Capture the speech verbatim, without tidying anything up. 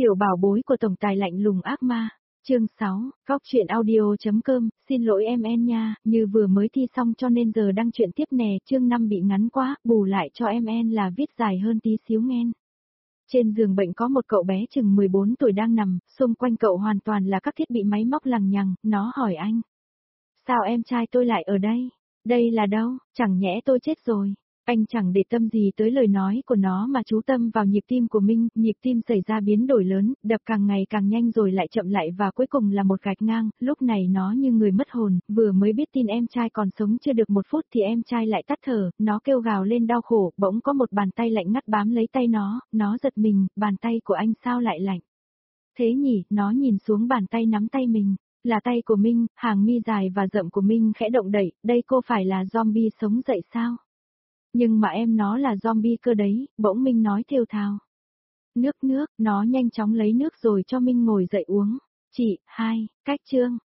Tiểu bảo bối của tổng tài lạnh lùng ác ma. Chương sáu, Góc truyện audio.com, xin lỗi em en nha, như vừa mới thi xong cho nên giờ đăng truyện tiếp nè, chương năm bị ngắn quá, bù lại cho em en là viết dài hơn tí xíu nghen. Trên giường bệnh có một cậu bé chừng mười bốn tuổi đang nằm, xung quanh cậu hoàn toàn là các thiết bị máy móc lằng nhằng, nó hỏi anh. Sao em trai tôi lại ở đây? Đây là đâu? Chẳng nhẽ tôi chết rồi. Anh chẳng để tâm gì tới lời nói của nó mà chú tâm vào nhịp tim của Minh, nhịp tim xảy ra biến đổi lớn, đập càng ngày càng nhanh rồi lại chậm lại và cuối cùng là một gạch ngang, lúc này nó như người mất hồn, vừa mới biết tin em trai còn sống chưa được một phút thì em trai lại tắt thở, nó kêu gào lên đau khổ, bỗng có một bàn tay lạnh ngắt bám lấy tay nó, nó giật mình, bàn tay của anh sao lại lạnh? Thế nhỉ, nó nhìn xuống bàn tay nắm tay mình. Là tay của Minh, hàng mi dài và rậm của Minh khẽ động đậy, đây cô phải là zombie sống dậy sao? Nhưng mà em nó là zombie cơ đấy, bỗng Minh nói thều thào. Nước nước, nó nhanh chóng lấy nước rồi cho Minh ngồi dậy uống. Chị, hai, cách chương.